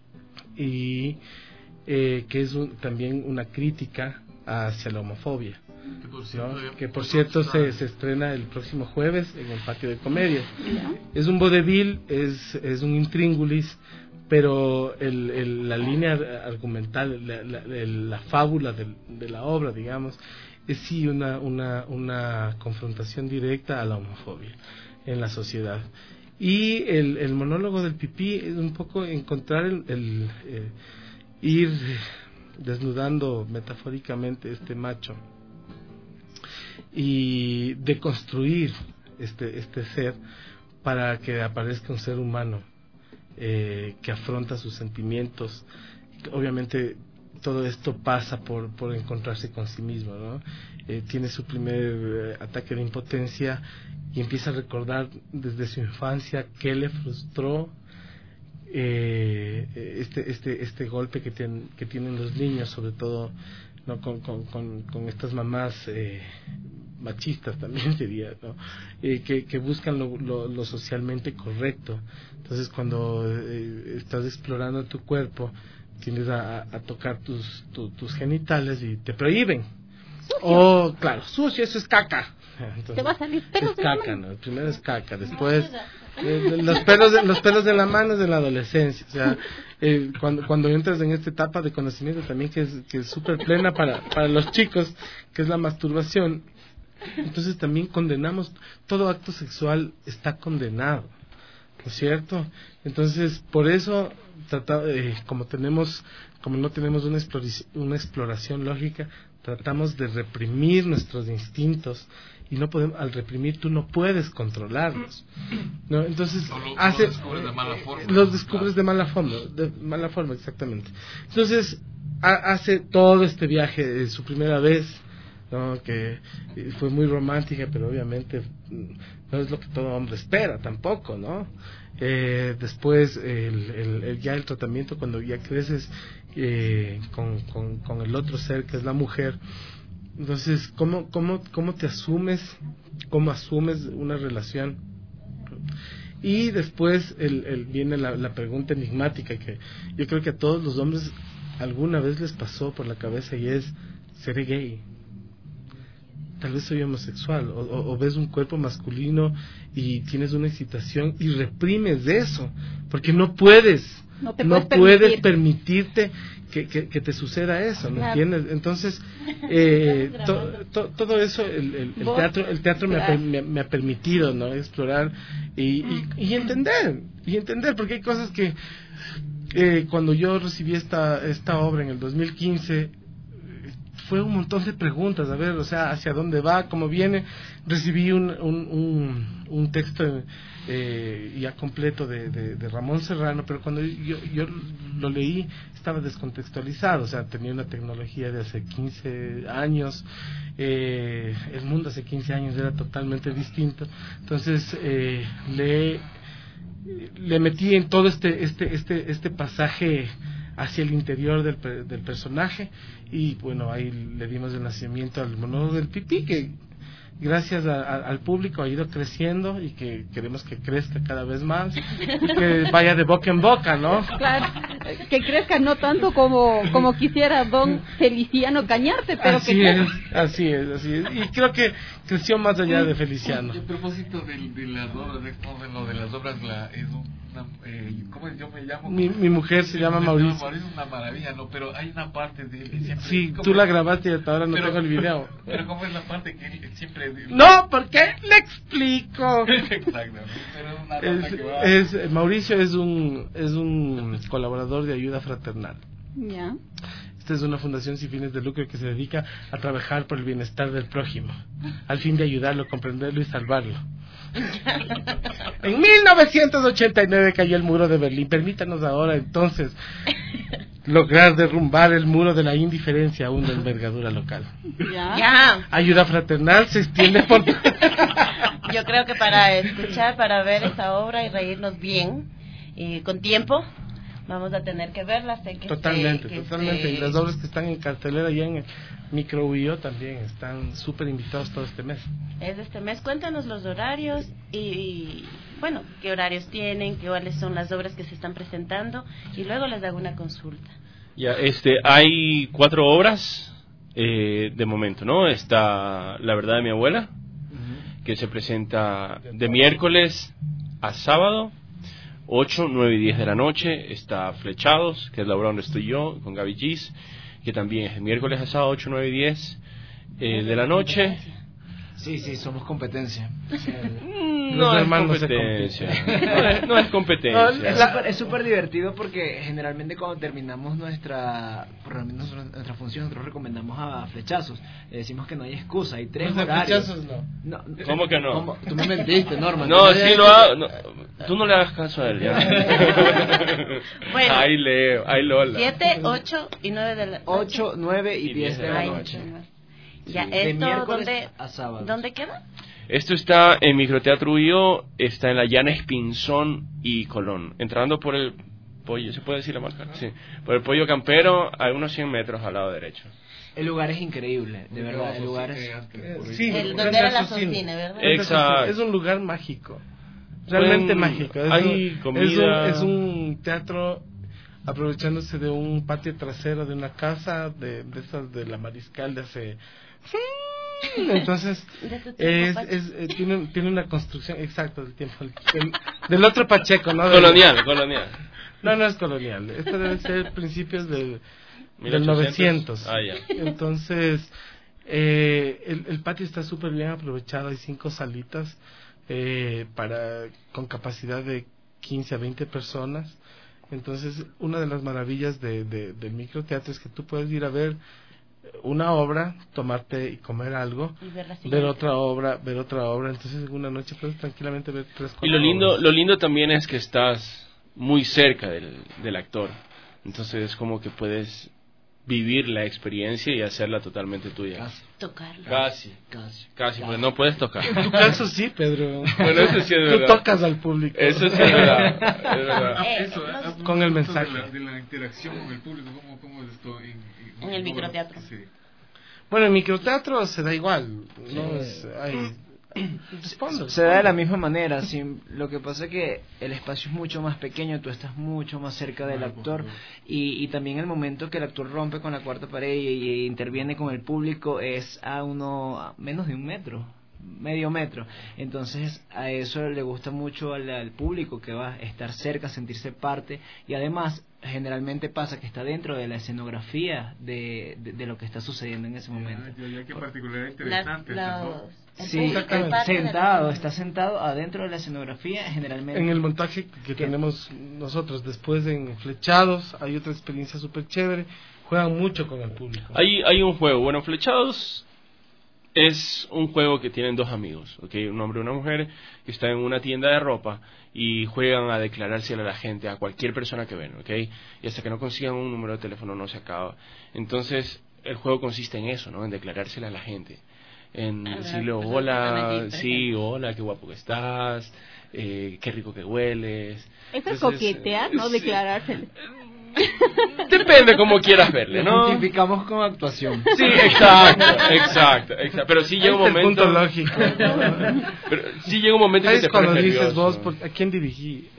y que es también una crítica hacia la homofobia, que por cierto se estrena el próximo jueves en el Patio de Comedia. Es un vodevil, es un intríngulis, pero la línea argumental, la fábula de la obra, digamos, es sí una confrontación directa a la homofobia en la sociedad. Y el monólogo del pipí es un poco encontrar ir desnudando metafóricamente este macho y deconstruir este ser para que aparezca un ser humano que afronta sus sentimientos. Obviamente todo esto pasa por encontrarse con sí mismo, ¿no? Tiene su primer ataque de impotencia y empieza a recordar desde su infancia qué le frustró este golpe que tienen los niños, sobre todo, ¿no? con estas mamás machistas también sería, ¿no? Que buscan lo socialmente correcto. Entonces cuando estás explorando tu cuerpo, tienes a tocar tus genitales y te prohíben. Sucio. Claro, sucio, eso es caca. Entonces, te va a salir, pero es caca, ¿no? Primero es caca, después Los pelos de la mano es de la adolescencia. O sea, cuando entras en esta etapa de conocimiento también que es súper plena para los chicos, que es la masturbación, entonces también condenamos, todo acto sexual está condenado, ¿no es cierto? Entonces, por eso, como no tenemos una exploración lógica, tratamos de reprimir nuestros instintos, y no podemos, al reprimir tú no puedes controlarlos, ¿no? Entonces los descubres de mala forma. Los descubres de mala forma, exactamente. Entonces hace todo este viaje, su primera vez, ¿no? Que fue muy romántica, pero obviamente no es lo que todo hombre espera tampoco, ¿no? Después ya el tratamiento, cuando ya creces con el otro ser que es la mujer. Entonces, ¿cómo te asumes? ¿Cómo asumes una relación? Y después viene la pregunta enigmática que yo creo que a todos los hombres alguna vez les pasó por la cabeza, y es: ¿seré gay? Tal vez soy homosexual, o ves un cuerpo masculino y tienes una excitación y reprimes eso, porque no puedes permitirte que te suceda eso, ¿me entiendes? Entonces, todo eso el teatro me ha permitido, ¿no? Explorar y entender, porque hay cosas que cuando yo recibí esta obra en el 2015, fue un montón de preguntas, a ver, o sea, hacia dónde va, cómo viene. Recibí un texto ya completo de Ramón Serrano, pero cuando yo lo leí estaba descontextualizado, o sea, tenía una tecnología de hace 15 años, el mundo hace 15 años era totalmente distinto. Entonces le metí en todo este pasaje hacia el interior del personaje, y bueno, ahí le dimos el nacimiento al monólogo del pipí, que gracias al público ha ido creciendo y que queremos que crezca cada vez más y que vaya de boca en boca, ¿no? Claro, que crezca no tanto como quisiera don Feliciano Cañarte, pero así es, y creo que creció más allá de Feliciano. Y a propósito de las obras, de las obras, ¿cómo yo me llamo? Mi mujer se llama Mauricio. Mauricio es una maravilla, ¿no? Pero hay una parte de él que siempre... Sí, tú la grabaste y hasta ahora no tengo el video. Pero ¿cómo es la parte que él siempre... No, porque le explico. Exacto, pero es una Mauricio es un colaborador de ayuda fraternal. Ya. Esta es una fundación sin fines de lucro que se dedica a trabajar por el bienestar del prójimo, al fin de ayudarlo, comprenderlo y salvarlo. En 1989 cayó el muro de Berlín. Permítanos ahora entonces lograr derrumbar el muro de la indiferencia aún de envergadura local. Ya. Ayuda fraternal se extiende por... Yo creo que para escuchar, para ver esta obra y reírnos bien y con tiempo, vamos a tener que verla. Sé que totalmente. Y las obras que están en cartelera ya en el Micro UIO también están súper invitados todo este mes. Es este mes. Cuéntanos los horarios y bueno, qué horarios tienen, cuáles son las obras que se están presentando, y luego les hago una consulta. Ya, hay 4 obras de momento, ¿no? Está La verdad de mi abuela, que se presenta de miércoles a sábado, 8, 9 y 10 de la noche. Está Flechados, que es la obra donde estoy yo, con Gaby Gis, que también es de miércoles a sábado, 8, 9 y 10 de la noche. Sí, somos competencia. No es competencia. No es competencia. Es súper divertido porque generalmente cuando terminamos nuestra función nosotros recomendamos a Flechazos. Le decimos que no hay excusa, hay 3 horarios. Flechazos no. ¿Cómo que no? Tú me mentiste, Norma. No, sí lo hago. No, tú no le hagas caso a él. Ya. Bueno. Ahí Lola. 7, 8 y 9 de la noche. 8, 9 y 10 de la noche. Ya, sí, esto, ¿dónde queda? Esto está en Microteatro UIO, está en la Llana Espinzón y Colón. Entrando por el pollo, ¿se puede decir la marca? Sí. Por el Pollo Campero, a unos 100 metros al lado derecho. El lugar es increíble, de verdad. El lugar es... Sí, donde era la Socine, ¿verdad? Exacto. Es un lugar mágico. Realmente mágico. Hay comida. Es un teatro aprovechándose de un patio trasero de una casa de esas de la Mariscal de hace Entonces tiene una construcción exacta del tiempo del otro Pacheco, ¿no? Colonial. No es colonial. Esto debe ser principios del 900. Ya. Entonces el patio está súper bien aprovechado. Hay 5 salitas con capacidad de 15 a 20 personas. Entonces una de las maravillas del microteatro es que tú puedes ir a ver una obra, tomarte y comer algo, ver otra obra, entonces en una noche puedes tranquilamente ver 3, 4 y lo lindo también es que estás muy cerca del actor, entonces es como que puedes vivir la experiencia y hacerla totalmente tuya. Tocarlo. Casi, pues no puedes tocar. En tu caso sí, Pedro. Bueno, eso sí es verdad. Tú tocas al público. Eso sí es verdad. Con el mensaje. De la interacción con el público, ¿cómo es esto? En el microteatro. Sí. Bueno, en microteatro se da igual, ¿no? Se da de la misma manera. Lo que pasa es que el espacio es mucho más pequeño, tú estás mucho más cerca del actor y también el momento que el actor rompe con la cuarta pared y interviene con el público es a menos de 1 metro, medio metro. Entonces a eso le gusta mucho al público, que va a estar cerca, sentirse parte, y además generalmente pasa que está dentro de la escenografía de lo que está sucediendo en ese momento. Ya qué particularidad interesante. Sí, está sentado adentro de la escenografía generalmente. En el montaje que tenemos nosotros después en Flechados hay otra experiencia súper chévere, juegan mucho con el público. Hay un juego, bueno, Flechados es un juego que tienen 2 amigos, ¿okay? Un hombre y una mujer que están en una tienda de ropa y juegan a declarársela a la gente, a cualquier persona que ven, ¿okay? Y hasta que no consigan un número de teléfono no se acaba. Entonces el juego consiste en eso, ¿no? En declarársela a la gente, en decirle hola, sí, hola, qué guapo que estás, qué rico que hueles. Eso es coquetear, ¿no? Declarárselo. Depende cómo quieras verle, ¿no? Lo identificamos con actuación. Sí, exacto. Pero sí llega un momento. Punto lógico. Pero sí llega un momento que te cuando pones dices nervioso. vos, ¿a quién dirigí?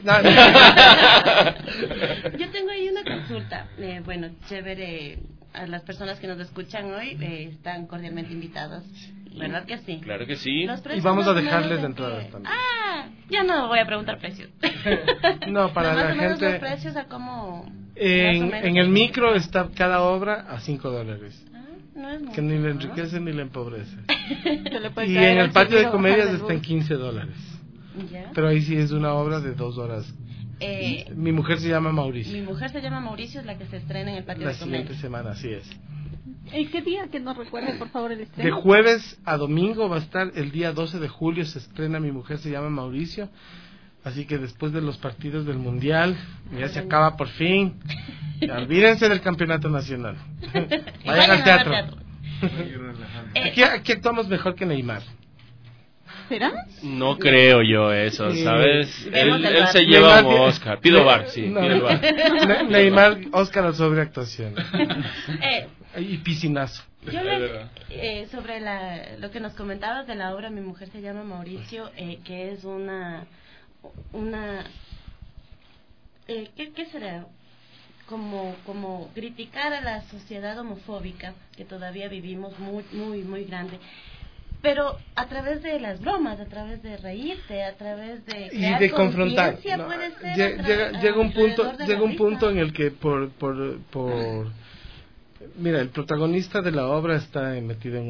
Yo tengo ahí una consulta. Bueno, chévere. A las personas que nos escuchan hoy están cordialmente invitadas. ¿Verdad que sí? Claro que sí. Y vamos a dejarles de entrada también. Ya no voy a preguntar precios. No, para la gente. Los precios a cómo. En el micro está cada obra a $5. No es mucho, que ni le enriquece ni le empobrece. Y en el patio de comedias está en $15. ¿Ya? Pero ahí sí es una obra de 2 horas. Mi mujer se llama Mauricio. Mi mujer se llama Mauricio, es la que se estrena en el patio de comedias. La siguiente semana, así es. ¿Y qué día? Que nos recuerde, por favor, el estreno. De jueves a domingo va a estar, el día 12 de julio se estrena Mi mujer se llama Mauricio. Así que después de los partidos del Mundial, ya se acaba por fin. Ya, olvídense del campeonato nacional. Vayan al teatro. Aquí actuamos mejor que Neymar. ¿Será? No creo yo eso, ¿sabes? Él se lleva como Oscar. Pido bar, sí. No. Pido el bar. Neymar, Oscar a sobreactuación. Y piscinazo. Yo sobre lo que nos comentabas de la obra Mi mujer se llama Mauricio, que es una ¿qué será? Como criticar a la sociedad homofóbica que todavía vivimos muy grande, pero a través de las bromas, a través de reírte, a través de crear y de confrontar. No, puede ser llega un punto en el que mira, el protagonista de la obra está metido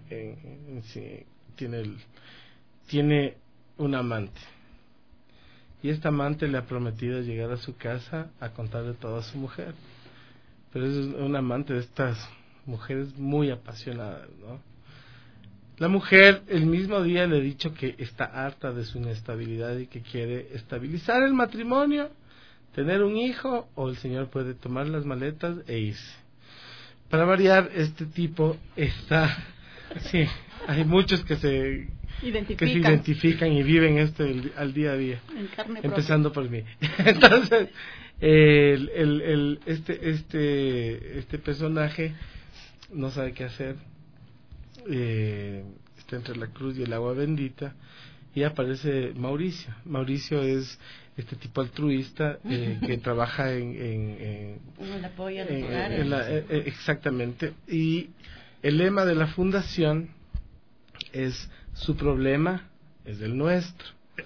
tiene un amante. Y esta amante le ha prometido llegar a su casa a contarle todo a su mujer. Pero es un amante de estas mujeres muy apasionadas, ¿no? La mujer el mismo día le ha dicho que está harta de su inestabilidad y que quiere estabilizar el matrimonio, tener un hijo, o el señor puede tomar las maletas e irse. Para variar, este tipo está... Sí, hay muchos que se identifican y viven esto al día a día, empezando por mí. Entonces este personaje no sabe qué hacer, está entre la cruz y el agua bendita, y aparece Mauricio es este tipo altruista que trabaja en el apoyo a los hogares. Exactamente, y el lema de la fundación su problema es el nuestro.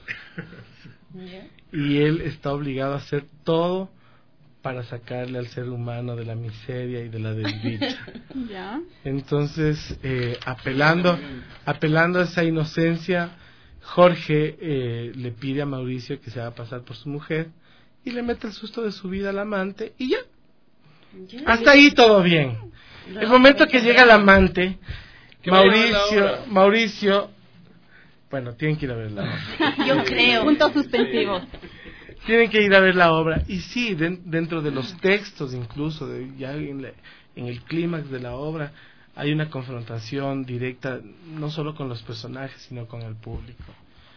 Y él está obligado a hacer todo para sacarle al ser humano de la miseria y de la desdicha. Entonces, apelando a esa inocencia, Jorge le pide a Mauricio que se haga pasar por su mujer y le mete el susto de su vida al amante y ya. Hasta ahí todo bien. El momento que llega el amante, Mauricio, bueno, tienen que ir a ver la obra. Yo creo. Puntos suspensivos. Tienen que ir a ver la obra. Y sí, dentro de los textos, incluso, ya en el clímax de la obra, hay una confrontación directa, no solo con los personajes, sino con el público,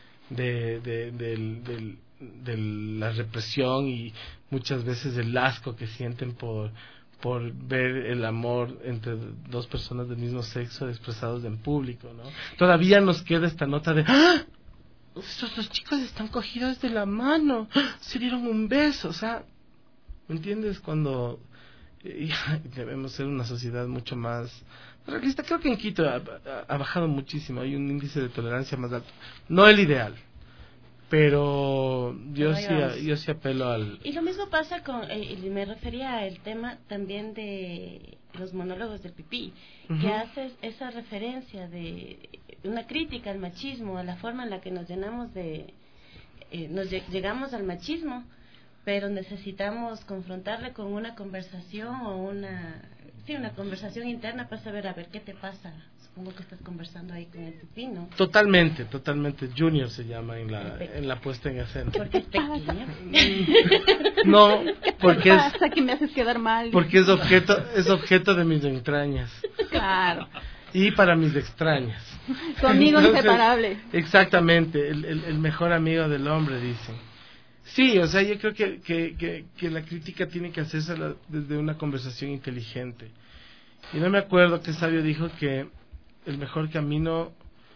de la represión y muchas veces el asco que sienten por ver el amor entre dos personas del mismo sexo expresados en público, ¿no? Todavía nos queda esta nota de ¡ah! Estos dos chicos están cogidos de la mano, se dieron un beso, o sea, ¿me entiendes? Cuando debemos ser una sociedad mucho más realista. Creo que en Quito ha bajado muchísimo, hay un índice de tolerancia más alto, no el ideal, pero yo sí apelo al... Y lo mismo pasa con, me refería al tema también de los monólogos del pipí, que hace esa referencia de una crítica al machismo, a la forma en la que nos llenamos llegamos al machismo, pero necesitamos confrontarle con una conversación o una conversación interna para saber, a ver, ¿qué te pasa? Supongo que estás conversando ahí con el pipí, ¿no? Totalmente. Junior se llama en la puesta en escena. ¿Por qué es pequeño? No, porque es... pasa que me haces quedar mal. Porque es objeto de mis entrañas. Claro. Y para mis extrañas. Tu amigo inseparable. Exactamente, el mejor amigo del hombre, dicen. Sí, o sea, yo creo que la crítica tiene que hacerse desde una conversación inteligente. Y no me acuerdo qué sabio dijo que el mejor camino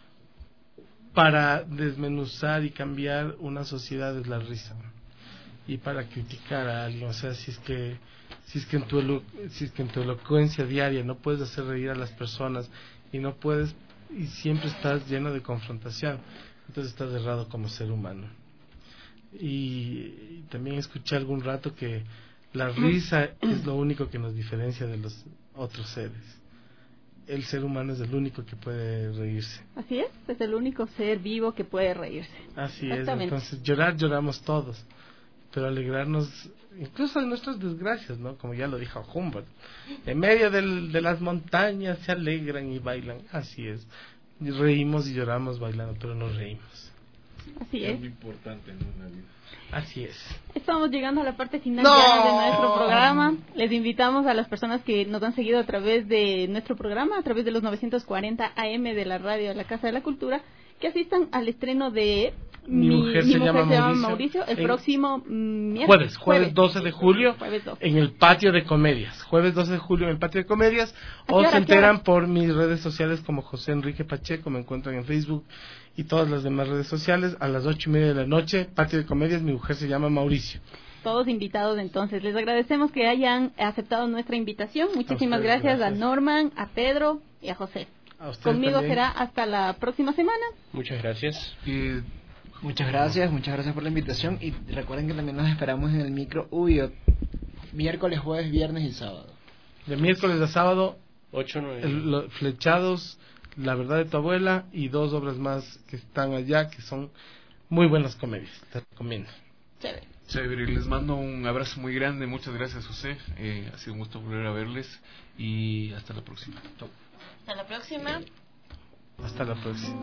para desmenuzar y cambiar una sociedad es la risa. Y para criticar a alguien, o sea, si es que en tu elocuencia diaria no puedes hacer reír a las personas y siempre estás lleno de confrontación, entonces estás errado como ser humano. Y también escuché algún rato que la risa es lo único que nos diferencia de los otros seres. El ser humano es el único que puede reírse. Así es el único ser vivo que puede reírse. Así es, entonces lloramos todos, pero alegrarnos incluso de nuestras desgracias, ¿no? Como ya lo dijo Humboldt, en medio de las montañas se alegran y bailan. Así es, reímos y lloramos bailando, pero nos reímos. Así es. Muy importante en una vida. Así es. Estamos llegando a la parte final ya de nuestro programa. Les invitamos a las personas que nos han seguido a través de nuestro programa, a través de los 940 AM de la radio de la Casa de la Cultura, que asistan al estreno de Mi mujer se llama Mauricio el próximo miércoles. Jueves 12 de julio en el Patio de Comedias. Jueves 12 de julio en el Patio de Comedias. O se enteran por mis redes sociales como José Enrique Pacheco, me encuentran en Facebook y todas las demás redes sociales. A las 8:30 de la noche, Patio de Comedias, Mi mujer se llama Mauricio. Todos invitados entonces. Les agradecemos que hayan aceptado nuestra invitación. Muchísimas gracias a Norman, a Pedro y a José. Conmigo también será hasta la próxima semana. Muchas gracias. Muchas gracias por la invitación. Y recuerden que también nos esperamos en el micro UBIO miércoles, jueves, viernes y sábado. De miércoles a sábado, 8-9. Flechados, La verdad de tu abuela y 2 obras más que están allá, que son muy buenas comedias. Te recomiendo. Chévere, les mando un abrazo muy grande. Muchas gracias, José. Ha sido un gusto volver a verles y hasta la próxima. Chau. Hasta la próxima. Hasta la próxima.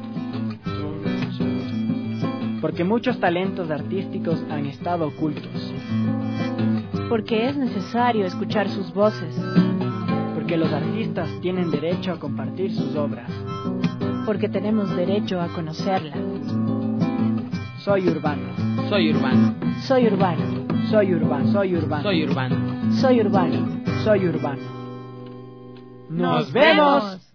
Porque muchos talentos artísticos han estado ocultos. Porque es necesario escuchar sus voces. Porque los artistas tienen derecho a compartir sus obras. Porque tenemos derecho a conocerlas. Soy urbano. Soy urbano. Soy urbano. Soy urbano. Soy urbano. Soy urbano. Soy urbano. Soy urbano. ¡Nos vemos!